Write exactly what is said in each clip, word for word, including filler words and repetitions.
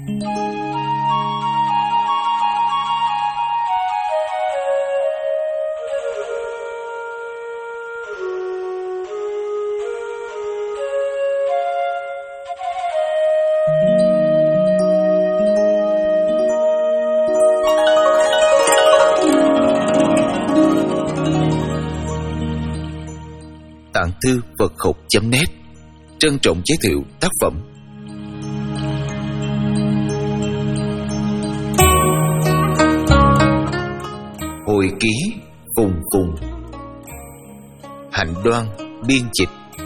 Tạng thư Phật học chấm net trân trọng giới thiệu tác phẩm Hồi ký Phùng Phùng. Hạnh Đoan biên dịch.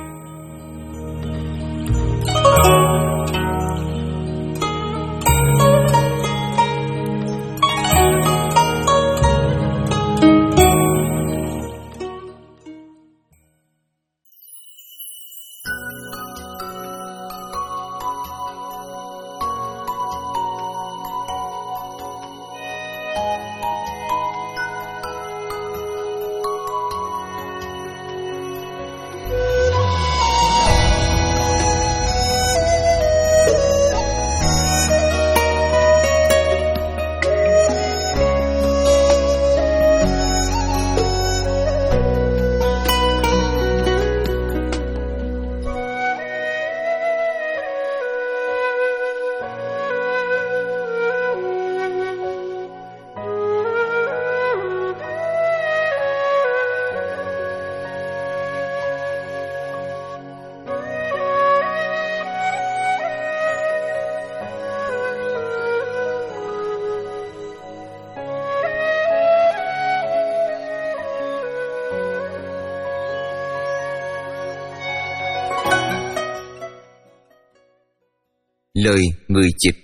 Lời người dịch.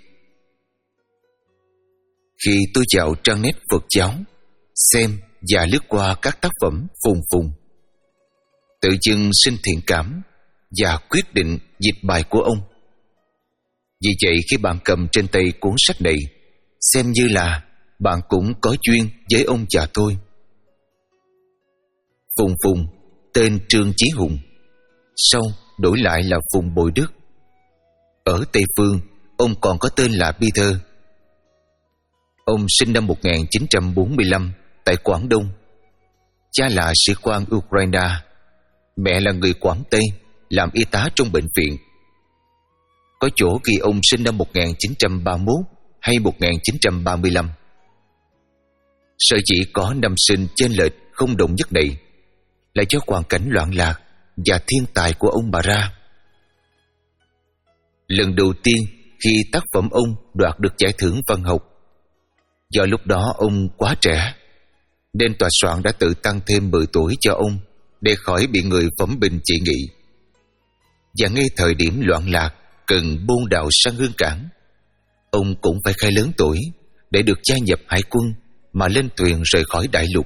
Khi tôi vào trang net Phật giáo, xem và lướt qua các tác phẩm Phùng Phùng, tự dưng sinh thiện cảm và quyết định dịch bài của ông. Vì vậy khi bạn cầm trên tay cuốn sách này, xem như là bạn cũng có duyên với ông và tôi. Phùng Phùng tên Trương Chí Hùng, sau đổi lại là Phùng Bội Đức. Ở Tây Phương, ông còn có tên là Peter. Ông sinh năm một nghìn chín trăm bốn mươi lăm tại Quảng Đông. Cha là sĩ quan Ukraine, mẹ là người Quảng Tây, làm y tá trong bệnh viện. Có chỗ ghi ông sinh năm một nghìn chín trăm ba mươi mốt hay một nghìn chín trăm ba mươi lăm. Sở dĩ có năm sinh chênh lệch không đồng nhất này là do hoàn cảnh loạn lạc và thiên tài của ông mà ra. Lần đầu tiên khi tác phẩm ông đoạt được giải thưởng văn học, do lúc đó ông quá trẻ, nên tòa soạn đã tự tăng thêm mười tuổi cho ông để khỏi bị người phẩm bình trị nghị. Và ngay thời điểm loạn lạc cần bôn đạo sang Hương Cảng, ông cũng phải khai lớn tuổi để được gia nhập hải quân mà lên thuyền rời khỏi đại lục.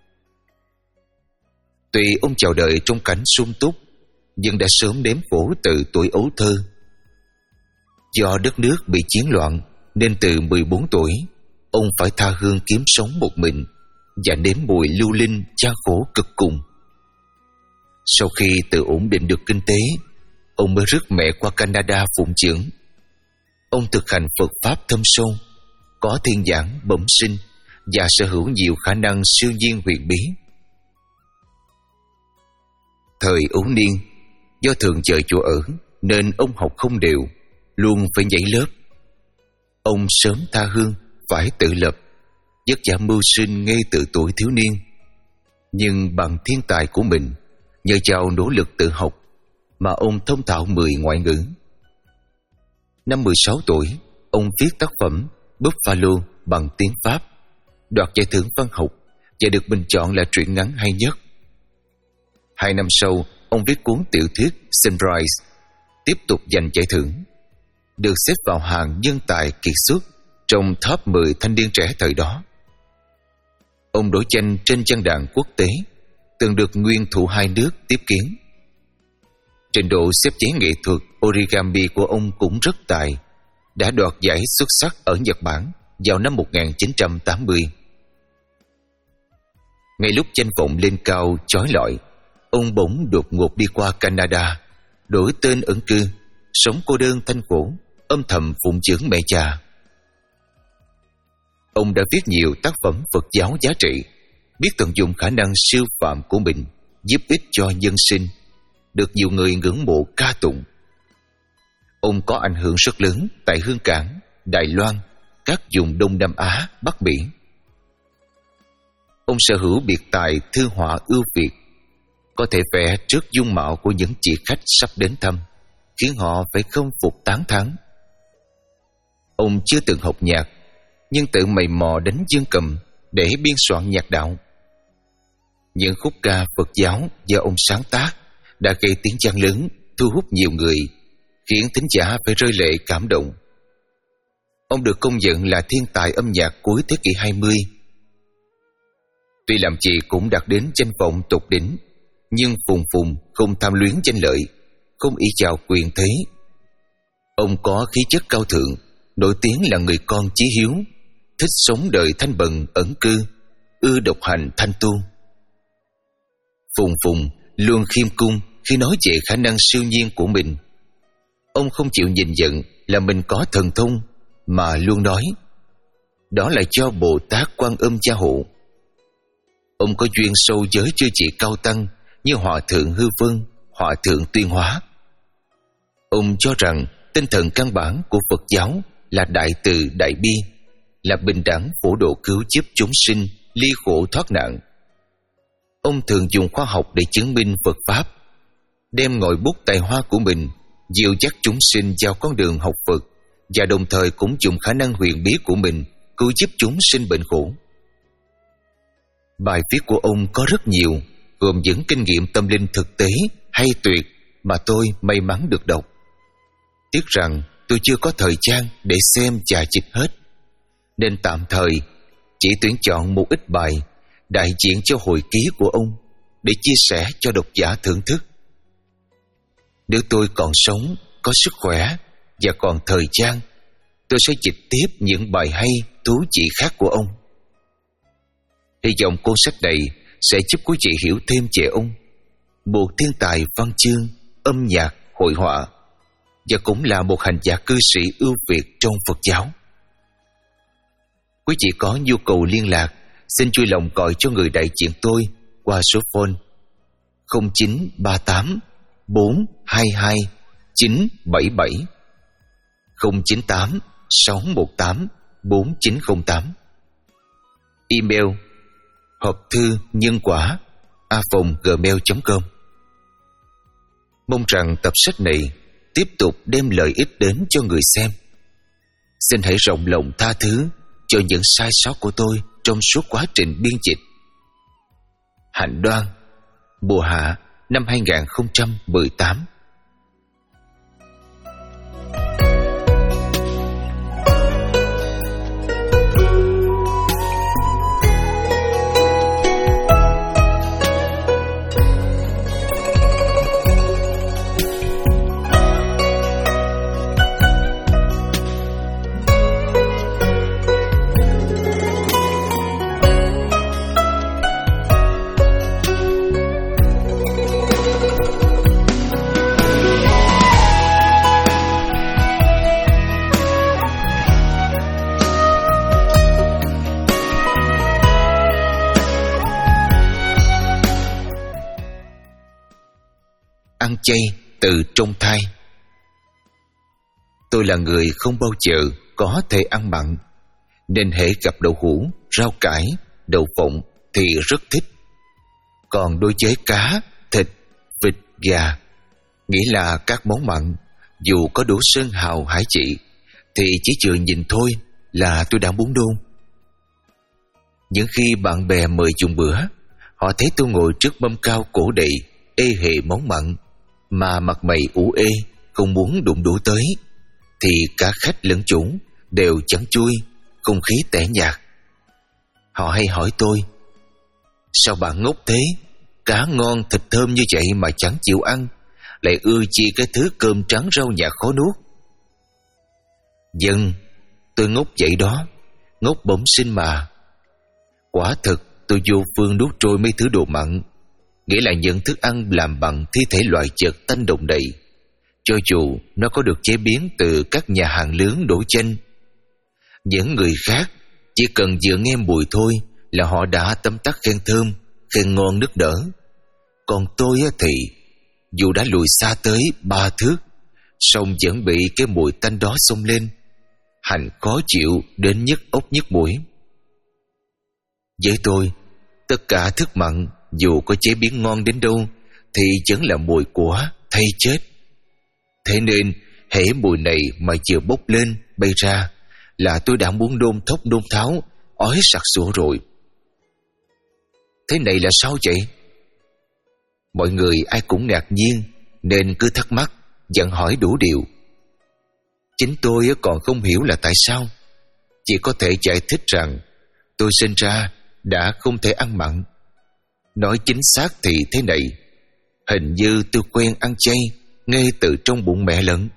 Tuy ông chào đời trong cảnh sung túc, nhưng đã sớm nếm khổ từ tuổi ấu thơ. Do đất nước bị chiến loạn nên từ mười bốn tuổi, ông phải tha hương kiếm sống một mình và nếm mùi lưu linh cha khổ cực cùng. Sau khi tự ổn định được kinh tế, ông mới rước mẹ qua Canada phụng dưỡng. Ông thực hành Phật Pháp thâm sâu, có thiên nhãn bẩm sinh và sở hữu nhiều khả năng siêu nhiên huyền bí. Thời ấu niên, do thường dời chỗ ở nên ông học không đều, luôn phải nhảy lớp. Ông sớm tha hương, phải tự lập, vất vả mưu sinh ngay từ tuổi thiếu niên. Nhưng bằng thiên tài của mình, nhờ vào nỗ lực tự học mà ông thông thạo mười ngoại ngữ. Năm mười sáu tuổi, ông viết tác phẩm Buffalo bằng tiếng Pháp, đoạt giải thưởng văn học và được bình chọn là truyện ngắn hay nhất. Hai năm sau, ông viết cuốn tiểu thuyết Sunrise, tiếp tục giành giải thưởng, được xếp vào hàng nhân tài kiệt xuất trong top mười thanh niên trẻ thời đó. Ông nổi danh trên văn đàn quốc tế, từng được nguyên thủ hai nước tiếp kiến. Trình độ xếp giấy nghệ thuật origami của ông cũng rất tài, đã đoạt giải xuất sắc ở Nhật Bản vào năm một nghìn chín trăm tám mươi. Ngay lúc danh vọng lên cao chói lọi, ông bỗng đột ngột đi qua Canada, đổi tên ẩn cư, sống cô đơn thanh khổ, âm thầm phụng dưỡng mẹ già. Ông đã viết nhiều tác phẩm Phật giáo giá trị, biết tận dụng khả năng siêu phàm của mình giúp ích cho nhân sinh, được nhiều người ngưỡng mộ ca tụng. Ông có ảnh hưởng rất lớn tại Hương Cảng, Đài Loan, các vùng Đông Nam Á, Bắc Mỹ. Ông sở hữu biệt tài thư họa ưu việt, có thể vẽ trước dung mạo của những chị khách sắp đến thăm, khiến họ phải khâm phục tán thán. Ông chưa từng học nhạc, nhưng tự mày mò đánh dương cầm để biên soạn nhạc đạo. Những khúc ca Phật giáo do ông sáng tác đã gây tiếng vang lớn, thu hút nhiều người, khiến thính giả phải rơi lệ cảm động. Ông được công nhận là thiên tài âm nhạc cuối thế kỷ hai mươi. Tuy làm gì cũng đạt đến danh vọng tột đỉnh, nhưng Phùng Phùng không tham luyến danh lợi, không ý chào quyền thế. Ông có khí chất cao thượng, nổi tiếng là người con chí hiếu, thích sống đời thanh bần ẩn cư, ưa độc hành thanh tu. Phùng Phùng luôn khiêm cung khi nói về khả năng siêu nhiên của mình. Ông không chịu nhìn nhận là mình có thần thông, mà luôn nói đó là do Bồ Tát Quan Âm gia hộ. Ông có duyên sâu với chư chị cao tăng như Hòa Thượng Hư Vân, Hòa Thượng Tuyên Hóa. Ông cho rằng tinh thần căn bản của Phật giáo là đại từ đại bi, là bình đẳng phổ độ cứu giúp chúng sinh ly khổ thoát nạn. Ông thường dùng khoa học để chứng minh Phật Pháp, đem ngòi bút tài hoa của mình dìu dắt chúng sinh vào con đường học Phật, và đồng thời cũng dùng khả năng huyền bí của mình cứu giúp chúng sinh bệnh khổ. Bài viết của ông có rất nhiều, gồm những kinh nghiệm tâm linh thực tế hay tuyệt mà tôi may mắn được đọc. Tiếc rằng tôi chưa có thời gian để xem và dịch hết, nên tạm thời chỉ tuyển chọn một ít bài đại diện cho hồi ký của ông để chia sẻ cho độc giả thưởng thức. Nếu tôi còn sống, có sức khỏe và còn thời gian, tôi sẽ dịch tiếp những bài hay, thú vị khác của ông. Hy vọng cuốn sách này sẽ giúp quý vị hiểu thêm về ông, một thiên tài văn chương, âm nhạc, hội họa, và cũng là một hành giả cư sĩ ưu việt trong Phật giáo. Quý vị có nhu cầu liên lạc, xin vui lòng gọi cho người đại diện tôi qua số phone không chín ba tám bốn hai hai chín bảy bảy, không chín tám sáu một tám bốn chín không tám. Email hộp thư nhân quả a còng gmail chấm com. Mong rằng tập sách này tiếp tục đem lợi ích đến cho người xem. Xin hãy rộng lòng tha thứ cho những sai sót của tôi trong suốt quá trình biên dịch. Hạnh Đoan, mùa hạ năm hai không một tám. Ăn chay từ trong thai. Tôi là người không bao giờ có thể ăn mặn, nên hễ gặp đậu hũ, rau cải, đậu phộng thì rất thích. Còn đối với cá, thịt, vịt, gà, nghĩa là các món mặn, dù có đủ sơn hào hải vị, thì chỉ vừa nhìn thôi là tôi đã muốn nôn. Những khi bạn bè mời dùng bữa, họ thấy tôi ngồi trước mâm cao cổ đầy, ê hề món mặn, mà mặt mày ủ ê, không muốn đụng đũa tới, thì cả khách lẫn chủ đều chẳng chui, không khí tẻ nhạt. Họ hay hỏi tôi: sao bạn ngốc thế? Cá ngon thịt thơm như vậy mà chẳng chịu ăn, lại ưa chi cái thứ cơm trắng rau nhạt khó nuốt. Dân, tôi ngốc vậy đó, ngốc bẩm sinh mà. Quả thực tôi vô phương nuốt trôi mấy thứ đồ mặn, nghĩa là những thức ăn làm bằng thi thể loài vật tanh độc đầy, cho dù nó có được chế biến từ các nhà hàng lớn đổ chanh. Những người khác Chỉ cần vừa nghe mùi thôi là họ đã tấm tắc khen thơm, khen ngon nức nở. Còn tôi thì dù đã lùi xa tới ba thước, song vẫn bị cái mùi tanh đó xông lên, hành khó chịu đến nhức óc nhức mũi. Với tôi, tất cả thức mặn dù có chế biến ngon đến đâu thì vẫn là mùi của thây chết. Thế nên hễ mùi này mà vừa bốc lên bay ra là tôi đã muốn nôn thốc nôn tháo, ói sặc sụa rồi. Thế này là sao vậy? Mọi người ai cũng ngạc nhiên nên cứ thắc mắc, dặn hỏi đủ điều. Chính tôi còn không hiểu là tại sao. Chỉ có thể giải thích rằng tôi sinh ra đã không thể ăn mặn. Nói chính xác thì thế này: hình như tôi quen ăn chay ngay từ trong bụng mẹ lận.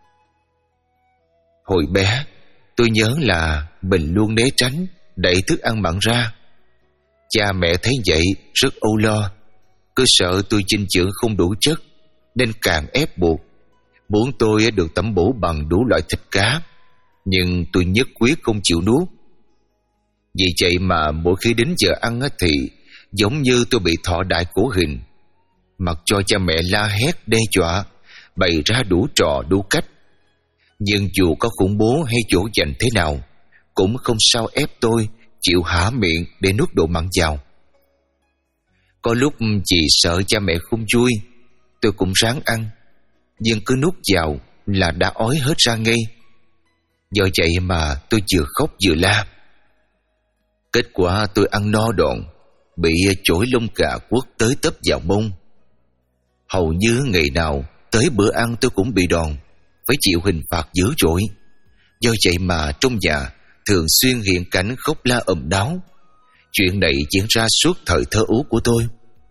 Hồi bé, tôi nhớ là mình luôn né tránh đẩy thức ăn mặn ra. Cha mẹ thấy vậy rất âu lo, cứ sợ tôi dinh dưỡng không đủ chất nên càng ép buộc muốn tôi được tẩm bổ bằng đủ loại thịt cá, nhưng tôi nhất quyết không chịu nuốt. Vì vậy mà mỗi khi đến giờ ăn thì giống như tôi bị thọ đại cổ hình, mặc cho cha mẹ la hét đe dọa, bày ra đủ trò đủ cách. Nhưng dù có khủng bố hay dỗ dành thế nào, cũng không sao ép tôi chịu há miệng để nuốt đồ mặn vào. Có lúc vì sợ cha mẹ không vui, tôi cũng ráng ăn, nhưng cứ nuốt vào là đã ói hết ra ngay. Do vậy mà tôi vừa khóc vừa la. Kết quả tôi ăn no đòn, bị chổi lông gà quất tới tấp vào mông. Hầu như ngày nào tới bữa ăn tôi cũng bị đòn, phải chịu hình phạt dữ dội. Do vậy mà trong nhà thường xuyên hiện cảnh khóc la ầm đáo. Chuyện này diễn ra suốt thời thơ ấu của tôi.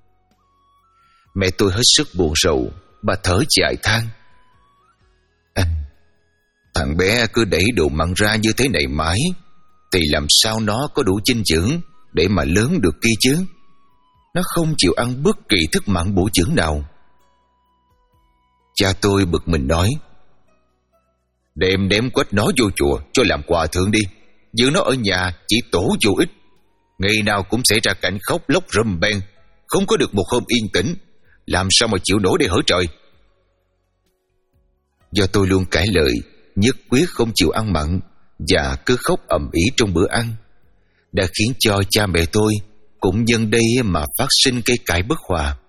Mẹ tôi hết sức buồn rầu, bà thở dài than: Anh, thằng bé cứ đẩy đồ mặn ra như thế này mãi thì làm sao nó có đủ dinh dưỡng để mà lớn được kia chứ. Nó không chịu ăn bất kỳ thức mặn bổ dưỡng nào. Cha tôi bực mình nói: Đem đếm quách nó vô chùa cho làm hòa thượng đi, giữ nó ở nhà chỉ tổ vô ích. Ngày nào cũng xảy ra cảnh khóc lóc rầm beng, không có được một hôm yên tĩnh, làm sao mà chịu nổi để hở trời. Do tôi luôn cãi lời, nhất quyết không chịu ăn mặn và cứ khóc ầm ĩ trong bữa ăn, đã khiến cho cha mẹ tôi cũng nhân đây mà phát sinh cây cãi bất hòa.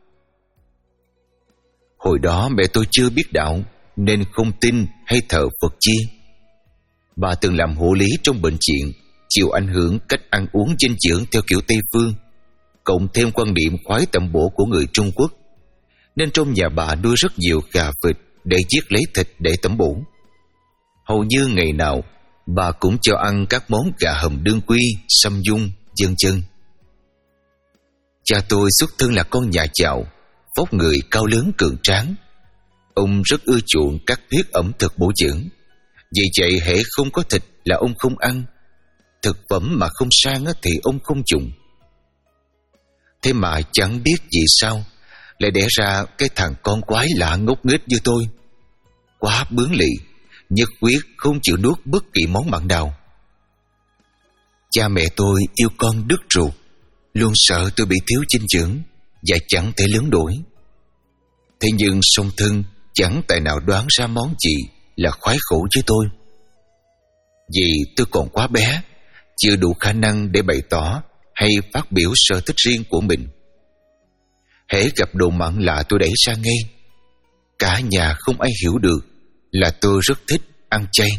Hồi đó mẹ tôi chưa biết đạo nên không tin hay thờ Phật chi. Bà từng làm hộ lý trong bệnh viện, chịu ảnh hưởng cách ăn uống dinh dưỡng theo kiểu Tây phương, cộng thêm quan niệm khoái tẩm bổ của người Trung Quốc, nên trong nhà bà nuôi rất nhiều gà vịt để giết lấy thịt để tẩm bổ. Hầu như ngày nào bà cũng cho ăn các món gà hầm đương quy, sâm dung, vân vân. Cha tôi xuất thân là con nhà giàu, vóc người cao lớn cường tráng. Ông rất ưa chuộng các thuyết ẩm thực bổ dưỡng. Vì vậy hễ không có thịt là ông không ăn. Thực phẩm mà không sang thì ông không dùng. Thế mà chẳng biết vì sao lại đẻ ra cái thằng con quái lạ ngốc nghếch như tôi. Quá bướng lì, nhất quyết không chịu nuốt bất kỳ món mặn nào. Cha mẹ tôi yêu con đứt ruột, luôn sợ tôi bị thiếu dinh dưỡng và chẳng thể lớn nổi. Thế nhưng song thân chẳng tài nào đoán ra món gì là khoái khổ với tôi. Vì tôi còn quá bé, chưa đủ khả năng để bày tỏ hay phát biểu sở thích riêng của mình. Hễ gặp đồ mặn là tôi đẩy ra ngay. Cả nhà không ai hiểu được là tôi rất thích ăn chay.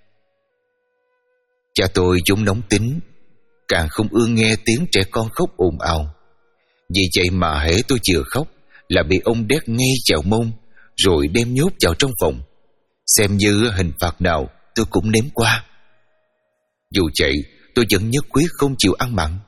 Cha tôi vốn nóng tính, càng không ưa nghe tiếng trẻ con khóc ồn ào. Vì vậy mà hễ tôi vừa khóc là bị ông đét ngay vào mông, rồi đem nhốt vào trong phòng, xem như hình phạt nào tôi cũng nếm qua. Dù vậy tôi vẫn nhất quyết không chịu ăn mặn.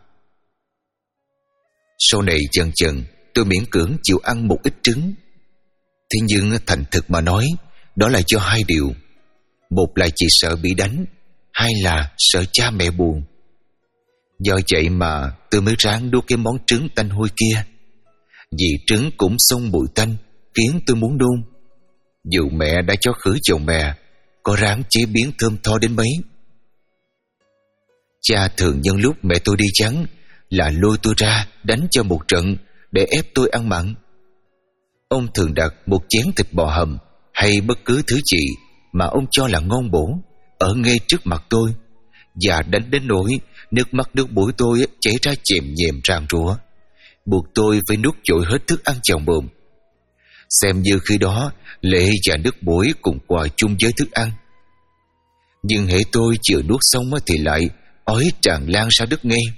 Sau này dần dần tôi miễn cưỡng chịu ăn một ít trứng. Thế nhưng thành thực mà nói, đó là do hai điều: một là chỉ sợ bị đánh, hai là sợ cha mẹ buồn. Do vậy mà tôi mới ráng nuốt cái món trứng tanh hôi kia. Vì trứng cũng xông bụi tanh khiến tôi muốn nôn. Dù mẹ đã cho khử dầu mè, có ráng chế biến thơm tho đến mấy. Cha thường nhân lúc mẹ tôi đi vắng là lôi tôi ra đánh cho một trận để ép tôi ăn mặn. Ông thường đặt một chén thịt bò hầm hay bất cứ thứ gì mà ông cho là ngon bổ ở ngay trước mặt tôi, và đánh đến nỗi nước mắt nước mũi tôi chảy ra chèm nhèm ràn rụa, buộc tôi phải nuốt trôi hết thức ăn vào mồm. Xem như khi đó lệ và nước mũi cùng hòa chung với thức ăn. Nhưng hễ tôi chưa nuốt xong thì lại ói tràn lan ra đứt ngay.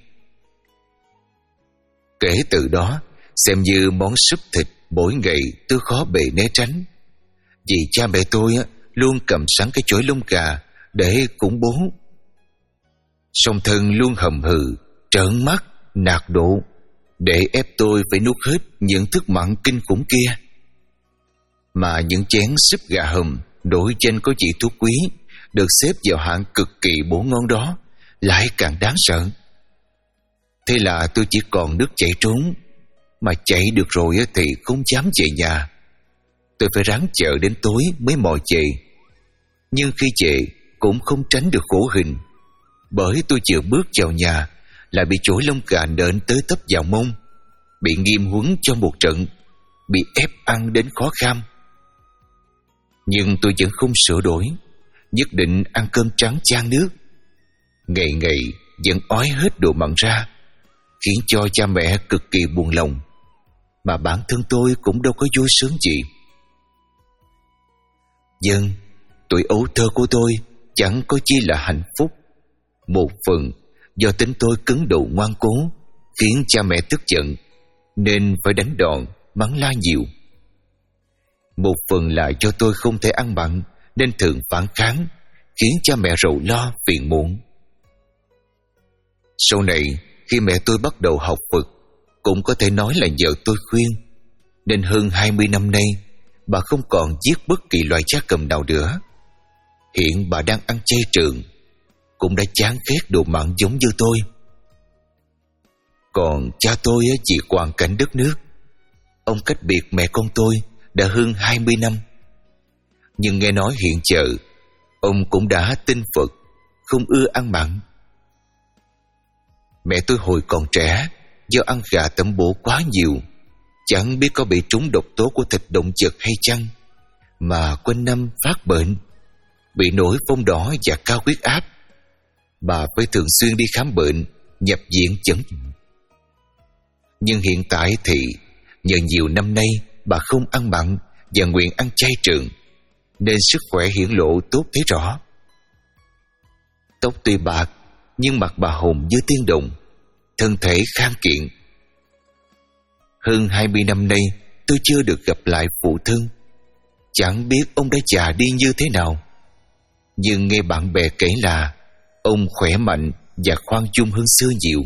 Kể từ đó, xem như món súp thịt mỗi ngày tôi khó bề né tránh, vì cha mẹ tôi luôn cầm sẵn cái chổi lông gà để củng bố. Song thân luôn hầm hừ, trợn mắt, nạt độ để ép tôi phải nuốt hết những thức mặn kinh khủng kia. Mà những chén súp gà hầm nổi danh có vị thuốc quý, được xếp vào hạng cực kỳ bổ ngon đó, lại càng đáng sợ. Thế là tôi chỉ còn nước chạy trốn, mà chạy được rồi thì không dám về nhà. Tôi phải ráng chờ đến tối mới mò về. Nhưng khi về cũng không tránh được khổ hình, bởi tôi chưa bước vào nhà là bị chổi lông gà nện tới tấp vào mông, bị nghiêm huấn cho một trận, bị ép ăn đến khó kham. Nhưng tôi vẫn không sửa đổi, nhất định ăn cơm trắng chan nước. Ngày ngày vẫn ói hết đồ mặn ra, khiến cho cha mẹ cực kỳ buồn lòng, mà bản thân tôi cũng đâu có vui sướng gì. Dân, tuổi ấu thơ của tôi chẳng có chi là hạnh phúc. Một phần do tính tôi cứng đầu ngoan cố, khiến cha mẹ tức giận nên phải đánh đòn, mắng la nhiều. Một phần là do tôi không thể ăn mặn nên thường phản kháng, khiến cha mẹ rầu lo phiền muộn. Sau này khi mẹ tôi bắt đầu học Phật, cũng có thể nói là nhờ tôi khuyên, nên hơn hai mươi năm nay bà không còn giết bất kỳ loài gia cầm nào nữa. Hiện bà đang ăn chay trường, cũng đã chán ghét đồ mặn giống như tôi. Còn cha tôi vì hoàn cảnh đất nước, ông cách biệt mẹ con tôi đã hơn hai mươi năm. Nhưng nghe nói hiện giờ ông cũng đã tin Phật, không ưa ăn mặn. Mẹ tôi hồi còn trẻ, do ăn gà tẩm bổ quá nhiều, chẳng biết có bị trúng độc tố của thịt động vật hay chăng, mà quanh năm phát bệnh, bị nổi phong đỏ và cao huyết áp. Bà phải thường xuyên đi khám bệnh, nhập viện chẩn. Nhưng hiện tại thì nhờ nhiều năm nay bà không ăn mặn và nguyện ăn chay trường, nên sức khỏe hiển lộ tốt thấy rõ. Tóc tuy bạc, nhưng mặt bà hồng như tiên đồng, thân thể khang kiện. Hơn hai mươi năm nay tôi chưa được gặp lại phụ thân, chẳng biết ông đã già đi như thế nào. Nhưng nghe bạn bè kể là ông khỏe mạnh và khoan dung hơn xưa nhiều.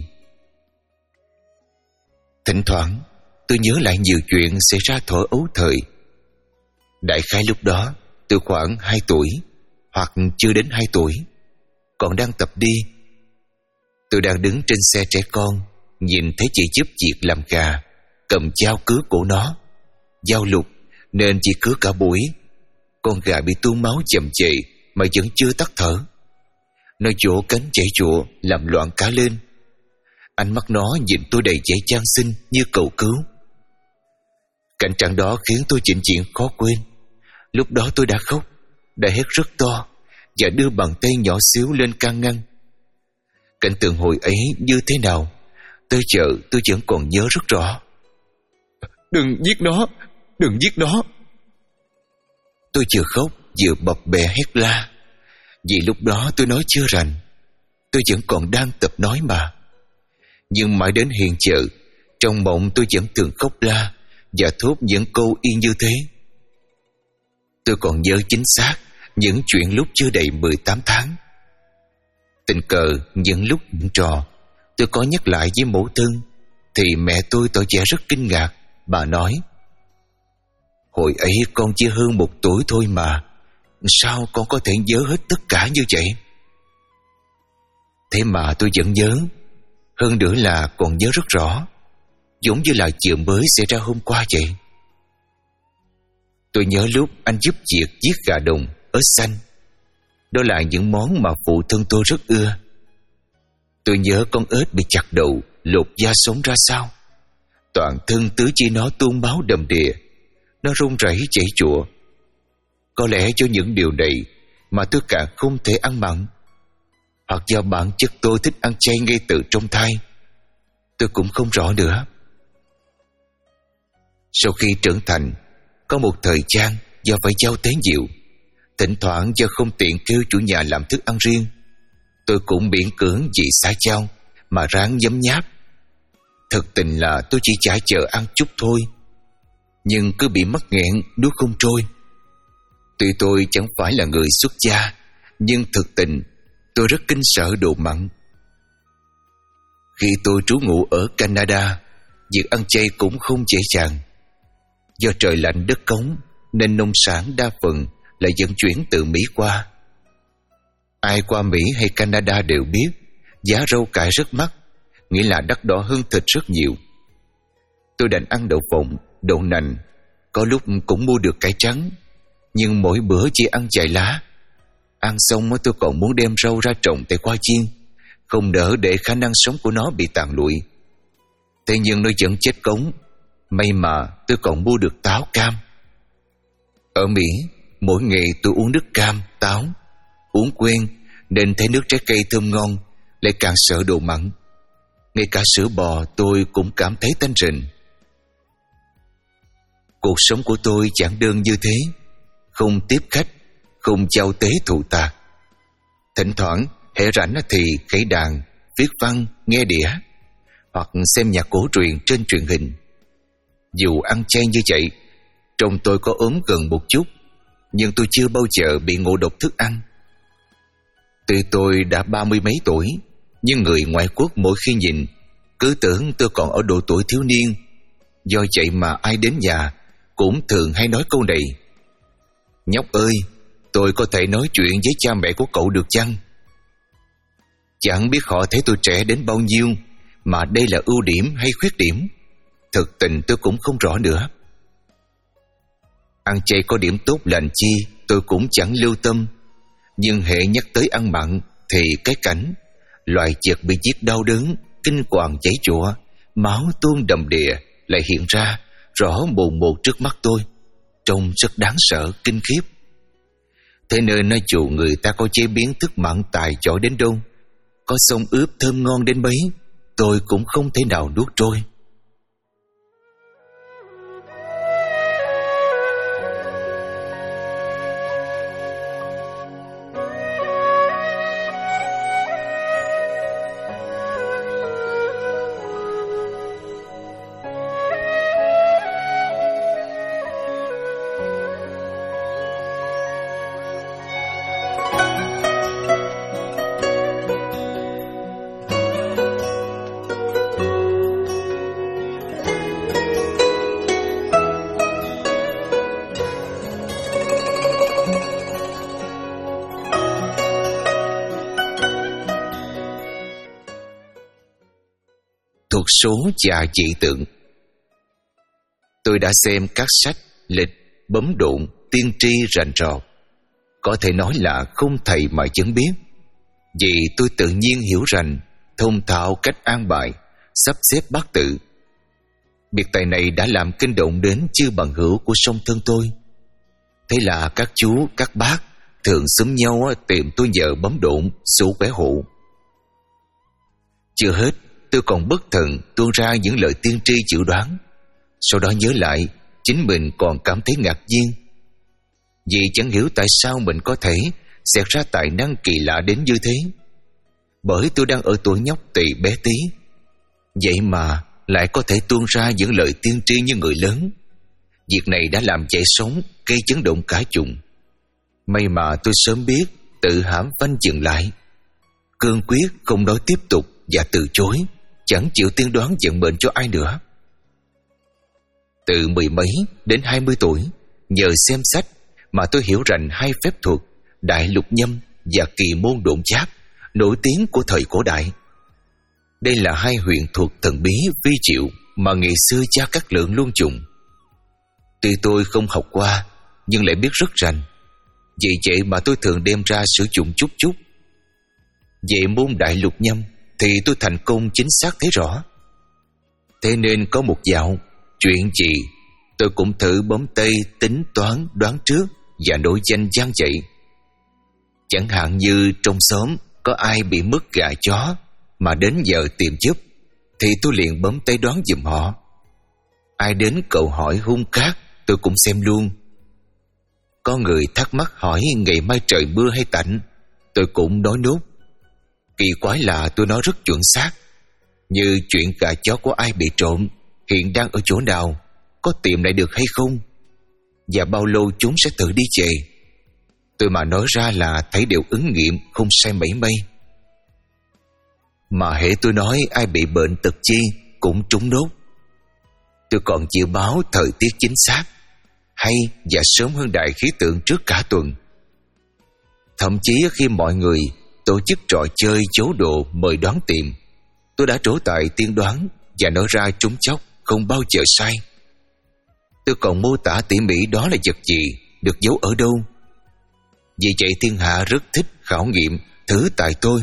Thỉnh thoảng tôi nhớ lại nhiều chuyện xảy ra thuở ấu thời. Đại khái lúc đó tôi khoảng hai tuổi, hoặc chưa đến hai tuổi, còn đang tập đi. Tôi đang đứng trên xe trẻ con, nhìn thấy chị giúp việc làm gà, cầm dao cứa cổ nó. Dao lục nên chỉ cứa cả buổi. Con gà bị tuôn máu chậm chệ mà vẫn chưa tắt thở. Nó vỗ cánh chạy chụa làm loạn cả lên. Ánh mắt nó nhìn tôi đầy vẻ chan xinh như cầu cứu. Cảnh trạng đó khiến tôi vĩnh viễn khó quên. Lúc đó tôi đã khóc, đã hét rất to và đưa bàn tay nhỏ xíu lên can ngăn. Cảnh tượng hồi ấy như thế nào, tới giờ tôi vẫn còn nhớ rất rõ. Đừng giết nó, đừng giết nó. Tôi vừa khóc vừa bập bẹ hét la, vì lúc đó tôi nói chưa rành. Tôi vẫn còn đang tập nói mà. Nhưng mãi đến hiện giờ, trong mộng tôi vẫn thường khóc la và thốt những câu y như thế. Tôi còn nhớ chính xác những chuyện lúc chưa đầy mười tám tháng. Tình cờ những lúc những trò tôi có nhắc lại với mẫu thân, thì mẹ tôi tỏ vẻ rất kinh ngạc. Bà nói: hồi ấy con chỉ hơn một tuổi thôi mà, sao con có thể nhớ hết tất cả như vậy? Thế mà tôi vẫn nhớ, hơn nữa là còn nhớ rất rõ, giống như là chuyện mới xảy ra hôm qua vậy. Tôi nhớ lúc anh giúp việc giết gà đồng, ớt xanh. Đó là những món mà phụ thân tôi rất ưa. Tôi nhớ con ếch bị chặt đầu, lột da sống ra sao. Toàn thân tứ chi nó tuôn máu đầm đìa, nó run rẩy chảy chụa. Có lẽ cho những điều này mà tôi càng không thể ăn mặn, hoặc do bản chất tôi thích ăn chay ngay từ trong thai. Tôi cũng không rõ nữa. Sau khi trưởng thành, có một thời gian do phải giao tế nhiều, thỉnh thoảng do không tiện kêu chủ nhà làm thức ăn riêng, tôi cũng miễn cưỡng vì xã giao mà ráng nhấm nháp. Thực tình là tôi chỉ chả chờ ăn chút thôi, nhưng cứ bị mắc nghẹn nuốt không trôi. Tuy tôi chẳng phải là người xuất gia, nhưng thực tình tôi rất kinh sợ đồ mặn. Khi tôi trú ngụ ở Canada, việc ăn chay cũng không dễ dàng. Do trời lạnh đất cống nên nông sản đa phần là vận chuyển từ Mỹ qua. Ai qua Mỹ hay Canada đều biết giá rau cải rất mắc, nghĩa là đắt đỏ hơn thịt rất nhiều. Tôi đành ăn đậu phộng, đậu nành, có lúc cũng mua được cải trắng, nhưng mỗi bữa chỉ ăn vài lá. Ăn xong tôi còn muốn đem rau ra trồng tại khoa chiên, không đỡ để khả năng sống của nó bị tàn lụi. Thế nhưng nó vẫn chết cống. May mà tôi còn mua được táo cam. Ở Mỹ, mỗi ngày tôi uống nước cam, táo. Uống quen nên thấy nước trái cây thơm ngon, lại càng sợ đồ mặn. Ngay cả sữa bò tôi cũng cảm thấy tanh rình. Cuộc sống của tôi chẳng đơn như thế. Không tiếp khách, không giao tế thụ tạc. Thỉnh thoảng hễ rảnh thì khẩy đàn, viết văn, nghe đĩa, hoặc xem nhạc cổ truyền trên truyền hình. Dù ăn chay như vậy, trông tôi có ốm gần một chút, nhưng tôi chưa bao giờ bị ngộ độc thức ăn. Tuy tôi đã ba mươi mấy tuổi, nhưng người ngoại quốc mỗi khi nhìn cứ tưởng tôi còn ở độ tuổi thiếu niên. Do vậy mà ai đến nhà cũng thường hay nói câu này: "Nhóc ơi, tôi có thể nói chuyện với cha mẹ của cậu được chăng?" Chẳng biết họ thấy tôi trẻ đến bao nhiêu, mà đây là ưu điểm hay khuyết điểm, thực tình tôi cũng không rõ nữa. Ăn chay có điểm tốt lành chi tôi cũng chẳng lưu tâm, nhưng hễ nhắc tới ăn mặn thì cái cảnh loài vật bị giết đau đớn, kinh hoàng chảy chụa, máu tuôn đầm đìa lại hiện ra rõ mồn một trước mắt tôi, trông rất đáng sợ, kinh khiếp. Thế nên nói dù người ta có chế biến thức mặn tài giỏi đến đâu, có xông ướp thơm ngon đến mấy, tôi cũng không thể nào nuốt trôi. Thuật số và dị tượng. Tôi đã xem các sách, lịch, bấm độn, tiên tri rành rọt, có thể nói là không thầy mà chẳng biết. Vì tôi tự nhiên hiểu rành, thông thạo cách an bài, sắp xếp bát tự. Biệt tài này đã làm kinh động đến chư bằng hữu của song thân tôi. Thế là các chú, các bác thường xúm nhau tìm tôi nhờ bấm độn, số quẻ hộ. Chưa hết, tôi còn bất thần tuôn ra những lời tiên tri dự đoán. Sau đó nhớ lại, chính mình còn cảm thấy ngạc nhiên, vì chẳng hiểu tại sao mình có thể xẹt ra tài năng kỳ lạ đến như thế. Bởi tôi đang ở tuổi nhóc tỳ bé tí, vậy mà lại có thể tuôn ra những lời tiên tri như người lớn. Việc này đã làm dậy sóng, gây chấn động cả vùng. May mà tôi sớm biết, tự hãm phanh dừng lại, cương quyết không nói tiếp tục và từ chối, chẳng chịu tiên đoán vận mệnh cho ai nữa. Từ mười mấy đến hai mươi tuổi, nhờ xem sách mà tôi hiểu rành hai phép thuật Đại Lục Nhâm và Kỳ Môn Độn Giáp nổi tiếng của thời cổ đại. Đây là hai huyền thuật thần bí vi diệu mà ngày xưa cha Cát Lượng luôn dùng. Tuy tôi không học qua, nhưng lại biết rất rành, vì vậy mà tôi thường đem ra sử dụng chút chút. Về môn Đại Lục Nhâm thì tôi thành công chính xác thấy rõ. Thế nên có một dạo, chuyện gì tôi cũng thử bấm tay tính toán đoán trước và nổi danh gian dậy. Chẳng hạn như trong xóm có ai bị mất gà chó mà đến giờ tìm giúp, thì tôi liền bấm tay đoán giùm họ. Ai đến cậu hỏi hung cát, tôi cũng xem luôn. Có người thắc mắc hỏi ngày mai trời mưa hay tạnh, tôi cũng nói nốt. Kỳ quái là tôi nói rất chuẩn xác. Như chuyện gà chó của ai bị trộm, hiện đang ở chỗ nào, có tìm lại được hay không, và bao lâu chúng sẽ tự đi về. Tôi mà nói ra là thấy đều ứng nghiệm, không sai mảy may. Mà hễ tôi nói ai bị bệnh tật chi cũng trúng nốt. Tôi còn dự báo thời tiết chính xác, hay và sớm hơn đài khí tượng trước cả tuần. Thậm chí khi mọi người tổ chức trò chơi chố đồ mời đoán tìm, tôi đã trổ tài tiên đoán và nói ra trúng chóc, không bao giờ sai. Tôi còn mô tả tỉ mỉ đó là vật gì, được giấu ở đâu. Vì vậy thiên hạ rất thích khảo nghiệm thử tài tôi.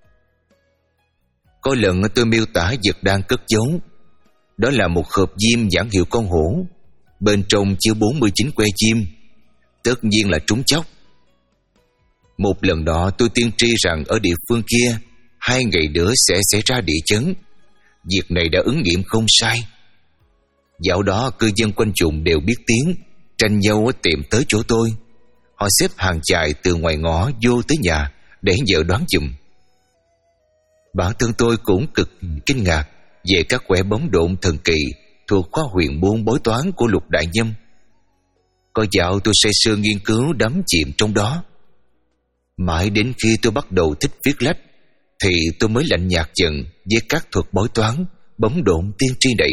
Có lần tôi miêu tả vật đang cất giấu. Đó là một hộp diêm nhãn hiệu con hổ, bên trong chứa bốn mươi chín que diêm. Tất nhiên là trúng chóc. Một lần đó tôi tiên tri rằng ở địa phương kia hai ngày nữa sẽ xảy ra địa chấn. Việc này đã ứng nghiệm không sai. Dạo đó cư dân quanh vùng đều biết tiếng, tranh nhau tìm tới chỗ tôi. Họ xếp hàng dài từ ngoài ngõ vô tới nhà để nhờ đoán giùm. Bản thân tôi cũng cực kinh ngạc về các quẻ bóng độn thần kỳ thuộc khóa huyền môn bói toán của Lục Đại Nhâm. Có dạo tôi say sưa nghiên cứu đắm chìm trong đó. Mãi đến khi tôi bắt đầu thích viết lách, thì tôi mới lạnh nhạt dần với các thuật bói toán, bóng độn tiên tri này.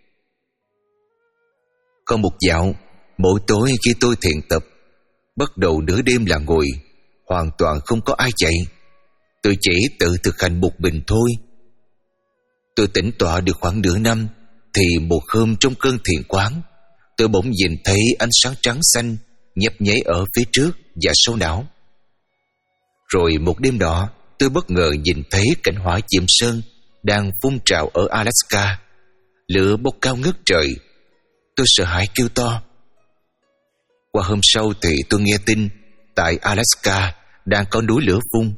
Có một dạo, mỗi tối khi tôi thiền tập, bắt đầu nửa đêm là ngồi, hoàn toàn không có ai dạy. Tôi chỉ tự thực hành một mình thôi. Tôi tĩnh tọa được khoảng nửa năm, thì một hôm trong cơn thiền quán, tôi bỗng nhìn thấy ánh sáng trắng xanh nhấp nháy ở phía trước và sau não. Rồi một đêm đó, tôi bất ngờ nhìn thấy cảnh hỏa diệm sơn đang phun trào ở Alaska. Lửa bốc cao ngất trời. Tôi sợ hãi kêu to. Qua hôm sau thì tôi nghe tin tại Alaska đang có núi lửa phun.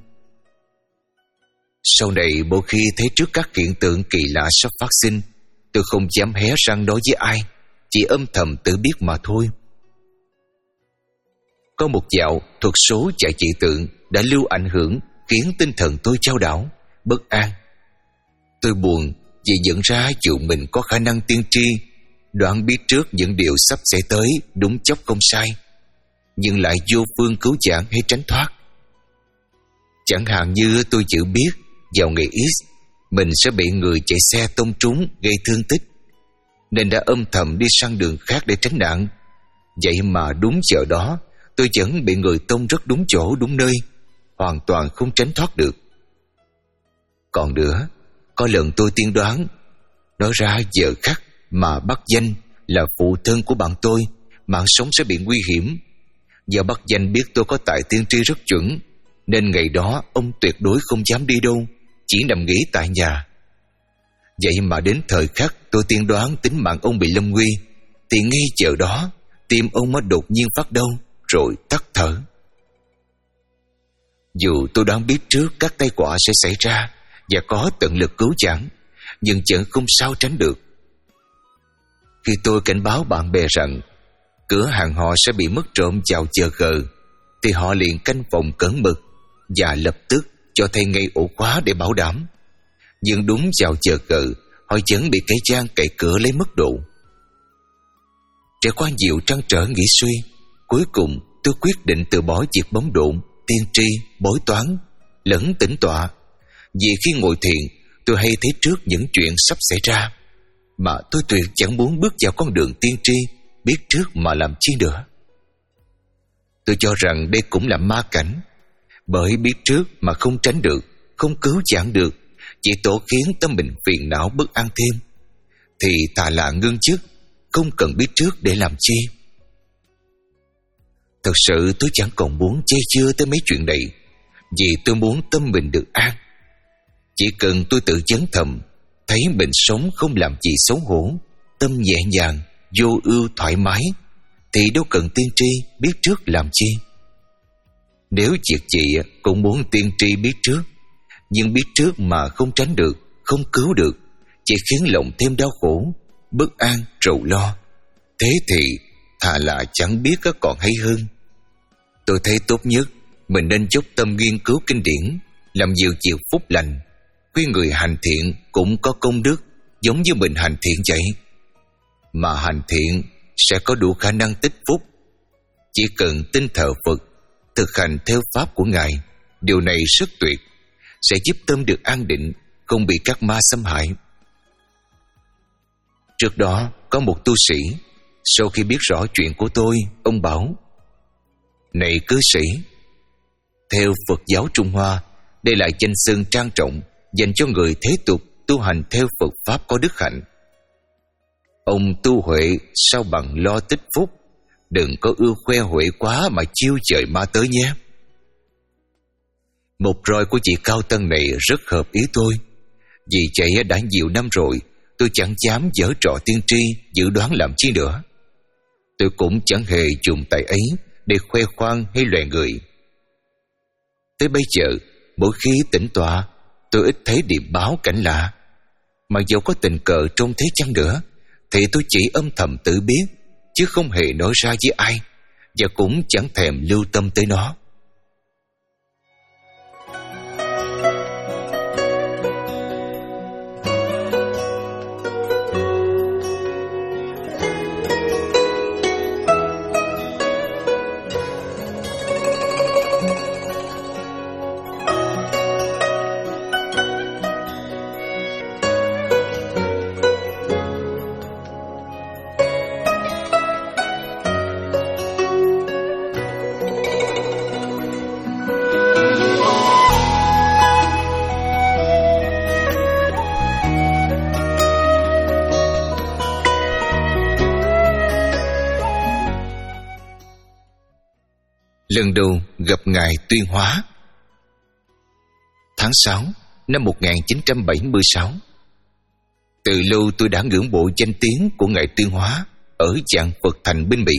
Sau này mỗi khi thấy trước các hiện tượng kỳ lạ sắp phát sinh, tôi không dám hé răng nói với ai, chỉ âm thầm tự biết mà thôi. Có một dạo thuật số chạy trị tượng đã lưu ảnh hưởng, khiến tinh thần tôi chao đảo, bất an. Tôi buồn vì nhận ra dù mình có khả năng tiên tri, đoán biết trước những điều sắp xảy tới đúng chốc không sai, nhưng lại vô phương cứu vãn hay tránh thoát. Chẳng hạn như tôi dự biết vào ngày X mình sẽ bị người chạy xe tông trúng gây thương tích, nên đã âm thầm đi sang đường khác để tránh nạn. Vậy mà đúng giờ đó tôi vẫn bị người tông rất đúng chỗ đúng nơi, hoàn toàn không tránh thoát được. Còn nữa, có lần tôi tiên đoán, nói ra giờ khắc mà bắt danh là phụ thân của bạn tôi, mạng sống sẽ bị nguy hiểm. Và bắt danh biết tôi có tài tiên tri rất chuẩn, nên ngày đó ông tuyệt đối không dám đi đâu, chỉ nằm nghỉ tại nhà. Vậy mà đến thời khắc tôi tiên đoán tính mạng ông bị lâm nguy, thì ngay giờ đó tim ông mới đột nhiên phát đau rồi tắt thở. Dù tôi đoán biết trước các tai họa sẽ xảy ra và có tận lực cứu vãn, nhưng chẳng không sao tránh được. Khi tôi cảnh báo bạn bè rằng cửa hàng họ sẽ bị mất trộm vào giờ gờ, thì họ liền canh phòng cẩn mật và lập tức cho thay ngay ổ khóa để bảo đảm. Nhưng đúng vào giờ gờ, họ vẫn bị kẻ gian cậy cửa lấy mất đồ. Trải qua nhiều trăn trở nghĩ suy, cuối cùng tôi quyết định từ bỏ việc bấm độn, tiên tri, bói toán lẫn tĩnh tọa. Vì khi ngồi thiền, tôi hay thấy trước những chuyện sắp xảy ra, mà tôi tuyệt chẳng muốn bước vào con đường tiên tri, biết trước mà làm chi nữa. Tôi cho rằng đây cũng là ma cảnh, bởi biết trước mà không tránh được, không cứu vãn được, chỉ tổ khiến tâm mình phiền não bất an thêm, thì thà là ngưng chức, không cần biết trước để làm chi. Thật sự tôi chẳng còn muốn chay chưa tới mấy chuyện này, vì tôi muốn tâm mình được an. Chỉ cần tôi tự chấn thầm, thấy mình sống không làm gì xấu hổ, tâm nhẹ nhàng, vô ưu thoải mái, thì đâu cần tiên tri biết trước làm chi. Nếu việc chị cũng muốn tiên tri biết trước, nhưng biết trước mà không tránh được, không cứu được, chỉ khiến lòng thêm đau khổ, bất an, rầu lo, thế thì thà là chẳng biết còn hay hơn. Tôi thấy tốt nhất mình nên dốc tâm nghiên cứu kinh điển, làm nhiều việc phúc lành. Khuyên người hành thiện cũng có công đức giống như mình hành thiện vậy. Mà hành thiện sẽ có đủ khả năng tích phúc. Chỉ cần tin thờ Phật, thực hành theo pháp của Ngài, điều này rất tuyệt, sẽ giúp tâm được an định, không bị các ma xâm hại. Trước đó có một tu sĩ, sau khi biết rõ chuyện của tôi, ông bảo: "Này cư sĩ, theo Phật giáo Trung Hoa, đây là danh xưng trang trọng dành cho người thế tục tu hành theo Phật pháp có đức hạnh. Ông tu huệ sao bằng lo tích phúc, đừng có ưa khoe huệ quá mà chiêu trời ma tới nhé." Một roi của vị cao tăng này rất hợp ý tôi. Vì vậy đã nhiều năm rồi, tôi chẳng dám giở trò tiên tri dự đoán làm chi nữa. Tôi cũng chẳng hề dùng tài ấy để khoe khoang hay lòe người. Tới bây giờ, mỗi khi tĩnh tọa, tôi ít thấy điềm báo cảnh lạ. Mặc dẫu có tình cờ trông thấy chăng nữa, thì tôi chỉ âm thầm tự biết, chứ không hề nói ra với ai, và cũng chẳng thèm lưu tâm tới nó. Lần đầu gặp Ngài Tuyên Hóa. Tháng sáu năm một nghìn chín trăm bảy mươi sáu. Từ lâu tôi đã ngưỡng mộ danh tiếng của Ngài Tuyên Hóa ở Vạn Phật Thành bên Mỹ.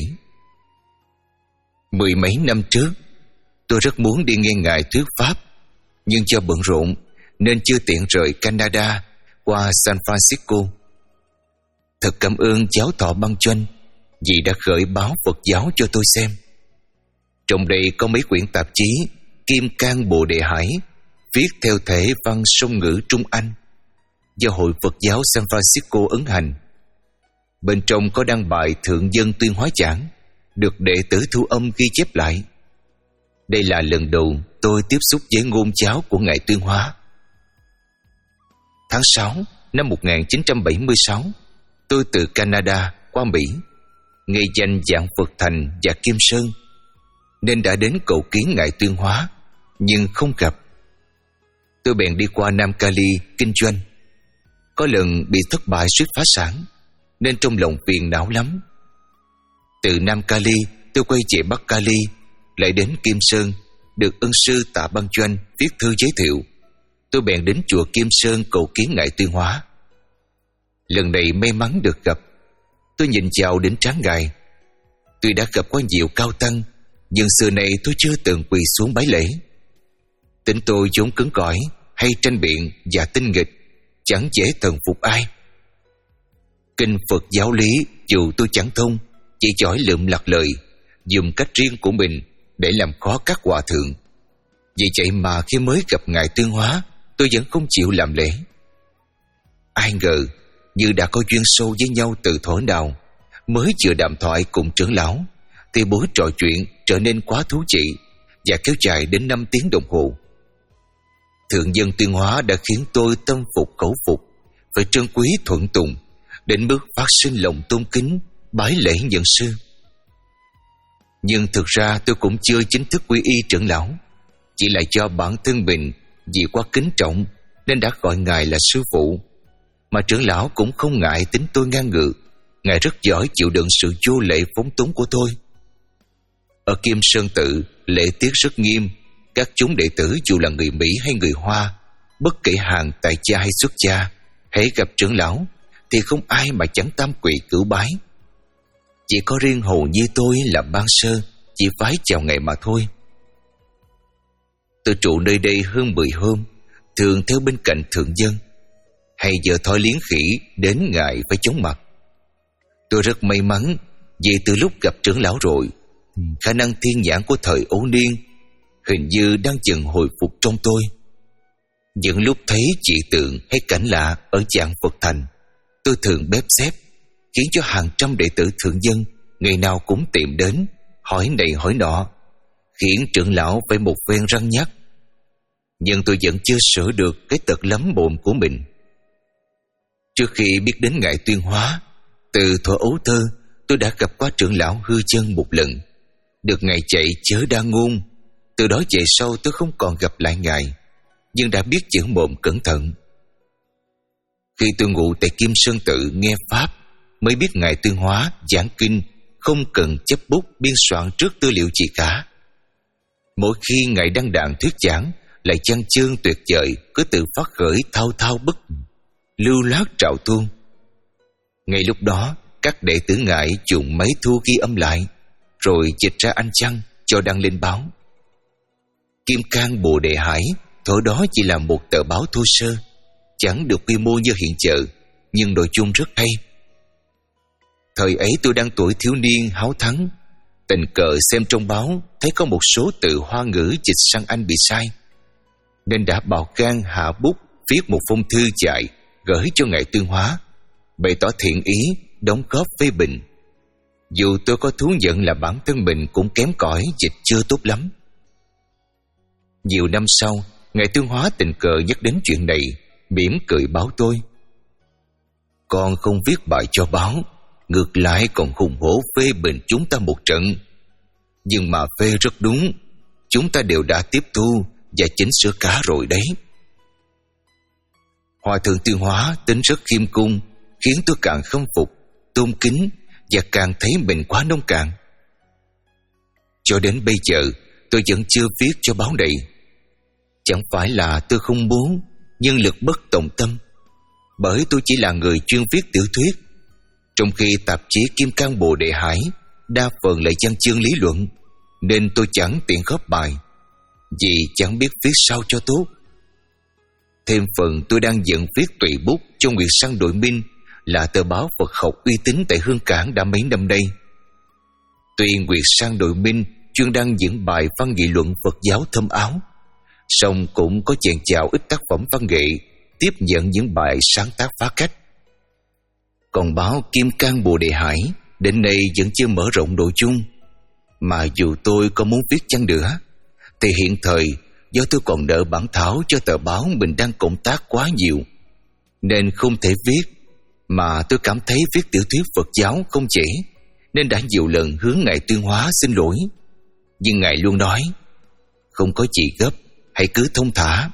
Mười mấy năm trước, tôi rất muốn đi nghe Ngài thuyết pháp, nhưng do bận rộn nên chưa tiện rời Canada qua San Francisco. Thật cảm ơn giáo thọ Băng Doanh vì đã khởi báo Phật giáo cho tôi xem. Trong đây có mấy quyển tạp chí Kim Cang Bồ Đề Hải, viết theo thể văn song ngữ Trung Anh, do Hội Phật giáo San Francisco ấn hành. Bên trong có đăng bài Thượng Dân Tuyên Hóa Giảng, được đệ tử thu âm ghi chép lại. Đây là lần đầu tôi tiếp xúc với ngôn giáo của Ngài Tuyên Hóa. Tháng sáu năm một nghìn chín trăm bảy mươi sáu, tôi từ Canada qua Mỹ, nghe danh Vạn Phật Thành và Kim Sơn, nên đã đến cầu kiến Ngài Tuyên Hóa, nhưng không gặp. Tôi bèn đi qua Nam Cali kinh doanh. Có lần bị thất bại suýt phá sản, nên trong lòng phiền não lắm. Từ Nam Cali tôi quay về Bắc Cali, lại đến Kim Sơn, được ân sư Tạ Băng Doanh viết thư giới thiệu. Tôi bèn đến chùa Kim Sơn cầu kiến Ngài Tuyên Hóa. Lần này may mắn được gặp. Tôi nhìn vào đến trán Ngài. Tuy đã gặp qua nhiều cao tăng, nhưng xưa này tôi chưa từng quỳ xuống bái lễ. Tính tôi vốn cứng cỏi, hay tranh biện và tinh nghịch, chẳng dễ thần phục ai. Kinh Phật giáo lý dù tôi chẳng thông, chỉ giỏi lượm lặt lời, dùng cách riêng của mình để làm khó các hòa thượng. Vì vậy mà khi mới gặp Ngài Tuyên Hóa, tôi vẫn không chịu làm lễ. Ai ngờ như đã có duyên sâu với nhau từ thuở nào, mới vừa đàm thoại cùng trưởng lão thì buổi trò chuyện trở nên quá thú vị và kéo dài đến năm tiếng đồng hồ. Thượng Dân Tuyên Hóa đã khiến tôi tâm phục khẩu phục, phải trân quý thuận tùng, đến mức phát sinh lòng tôn kính, bái lễ nhận sư. Nhưng thực ra tôi cũng chưa chính thức quy y trưởng lão, chỉ là do bản thân mình vì quá kính trọng nên đã gọi Ngài là sư phụ. Mà trưởng lão cũng không ngại tính tôi ngang ngược, Ngài rất giỏi chịu đựng sự vô lễ phóng túng của tôi. Ở Kim Sơn Tự, lễ tiết rất nghiêm. Các chúng đệ tử dù là người Mỹ hay người Hoa bất kể hàng tại gia hay xuất gia, hễ gặp trưởng lão thì không ai mà chẳng tam quỳ cửu bái. Chỉ có riêng Hồ Nhi tôi là ban sơ chỉ vái chào ngày mà thôi. Tôi trụ nơi đây hơn mười hôm, thường theo bên cạnh thượng dân. Hay giờ thoi liếng khỉ đến ngại phải chống mặt. Tôi rất may mắn vì từ lúc gặp trưởng lão rồi, khả năng thiên nhãn của thời ấu niên hình như đang dần hồi phục trong tôi. Những lúc thấy dị tượng hay cảnh lạ ở dạng Phật thành, tôi thường bếp xếp, khiến cho hàng trăm đệ tử thượng dân ngày nào cũng tìm đến, hỏi này hỏi nọ, khiến trưởng lão phải một phen răng nhắc. Nhưng tôi vẫn chưa sửa được cái tật lắm mồm của mình. Trước khi biết đến Ngài Tuyên Hóa, từ thuở ấu thơ tôi đã gặp qua trưởng lão hư chân một lần, được Ngài dạy chớ đa ngôn. Từ đó về sau tôi không còn gặp lại Ngài, nhưng đã biết chữ mồm cẩn thận. Khi tôi ngủ tại Kim Sơn Tự nghe pháp, mới biết Ngài Tuyên Hóa giảng kinh không cần chấp bút biên soạn trước tư liệu gì cả. Mỗi khi Ngài đăng đàn thuyết giảng, lại văn chương tuyệt vời cứ tự phát khởi thao thao bất lưu loát trào tuôn. Ngay lúc đó, các đệ tử Ngài dùng máy thu ghi âm lại, rồi dịch ra anh chăng cho đăng lên báo. Kim Cang Bồ Đề Hải thuở đó chỉ là một tờ báo thô sơ, chẳng được quy mô như hiện giờ, nhưng nội dung rất hay. Thời ấy tôi đang tuổi thiếu niên háo thắng, tình cờ xem trong báo thấy có một số từ Hoa ngữ dịch sang Anh bị sai, nên đã bạo gan hạ bút viết một phong thư dài gửi cho Ngài Tuyên Hóa, bày tỏ thiện ý đóng góp phê bình. Dù tôi có thú nhận là bản thân mình cũng kém cỏi, dịch chưa tốt lắm. Nhiều năm sau, Ngài Tuyên Hóa tình cờ nhắc đến chuyện này, mỉm cười bảo tôi: con không viết bài cho báo, ngược lại còn hùng hổ phê bình chúng ta một trận. Nhưng mà phê rất đúng, chúng ta đều đã tiếp thu và chỉnh sửa cả rồi đấy. Hòa thượng Tuyên Hóa tính rất khiêm cung, khiến tôi càng khâm phục, tôn kính và càng thấy mình quá nông cạn. Cho đến bây giờ tôi vẫn chưa viết cho báo này. Chẳng phải là tôi không muốn, nhưng lực bất tòng tâm. Bởi tôi chỉ là người chuyên viết tiểu thuyết, trong khi tạp chí Kim Cang Bồ Đề Hải đa phần là văn chương lý luận, nên tôi chẳng tiện góp bài, vì chẳng biết viết sao cho tốt. Thêm phần tôi đang dựng viết tùy bút cho Nguyệt Sang Đội Minh, là tờ báo Phật học uy tín tại Hương Cảng đã mấy năm đây. Tuy Nguyệt Sang Đội Minh chuyên đăng những bài văn nghị luận Phật giáo thâm áo, song cũng có chèn chào ít tác phẩm văn nghệ tiếp nhận những bài sáng tác phá cách. Còn báo Kim Cang Bồ Đề Hải đến nay vẫn chưa mở rộng nội dung. Mà dù tôi có muốn viết chăng nữa, thì hiện thời do tôi còn nợ bản thảo cho tờ báo mình đang cộng tác quá nhiều, nên không thể viết. Mà tôi cảm thấy viết tiểu thuyết Phật giáo không dễ, nên đã nhiều lần hướng Ngài Tuyên Hóa xin lỗi. Nhưng Ngài luôn nói: không có gì gấp, hãy cứ thông thả.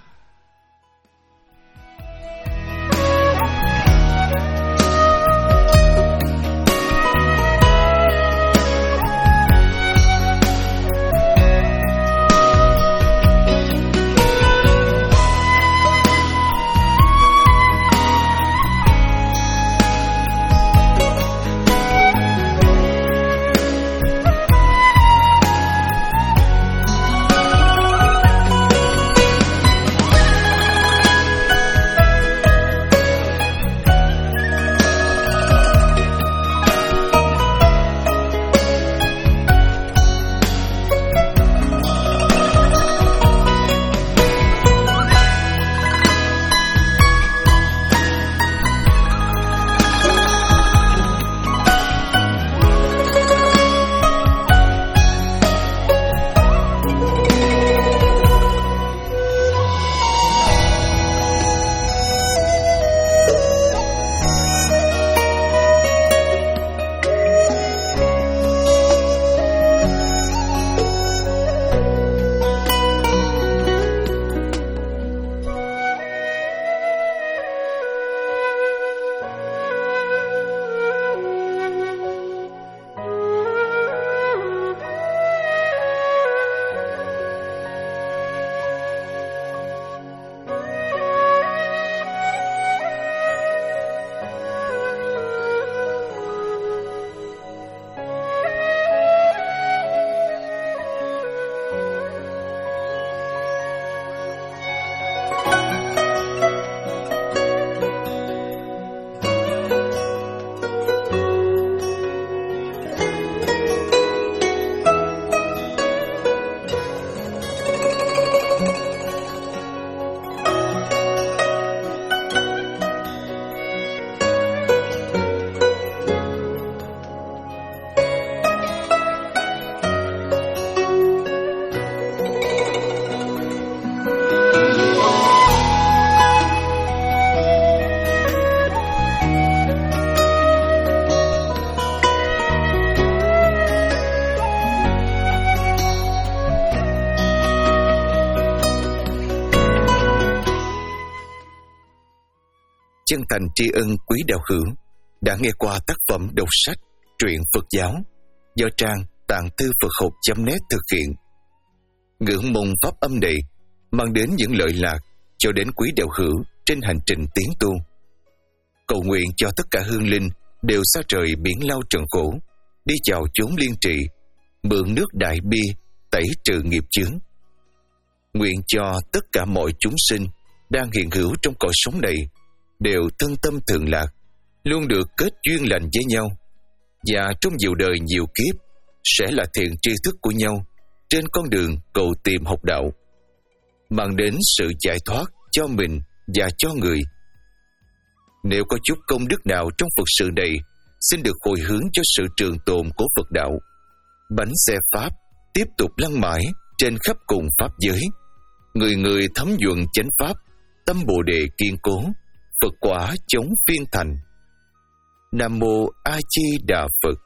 chân thành tri ân quý đạo hữu đã nghe qua tác phẩm đọc sách truyện Phật giáo do trang tạng thư Phật học chấm net thực hiện. Ngưỡng mong pháp âm này mang đến những lợi lạc cho đến quý đạo hữu trên hành trình tiến tu. Cầu nguyện cho tất cả hương linh đều xa trời biển lao trần khổ, đi vào chốn liên trị, mượn nước đại bi tẩy trừ nghiệp chướng. Nguyện cho tất cả mọi chúng sinh đang hiện hữu trong cõi sống này đều thân tâm thường lạc, luôn được kết duyên lành với nhau, và trong nhiều đời nhiều kiếp sẽ là thiện tri thức của nhau trên con đường cầu tìm học đạo, mang đến sự giải thoát cho mình và cho người. Nếu có chút công đức nào trong Phật sự này, xin được hồi hướng cho sự trường tồn của Phật đạo. Bánh xe Pháp tiếp tục lăn mãi trên khắp cùng Pháp giới. Người người thấm nhuận chánh Pháp, tâm Bồ Đề kiên cố, Phật quả chống phiên thành. Nam Mô A Di Đà Phật.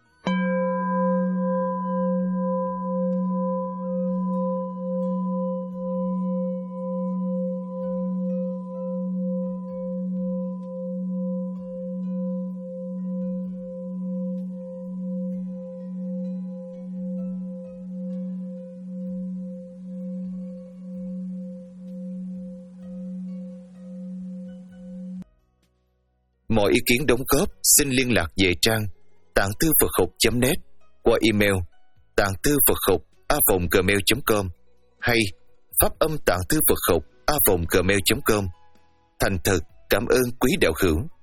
Mọi ý kiến đóng góp xin liên lạc về trang tạng thư Phật học chấm net qua email tạng thư Phật học a vòng gmail chấm com hay pháp âm tạng thư Phật học a vòng gmail chấm com. Thành thật cảm ơn quý đạo hữu.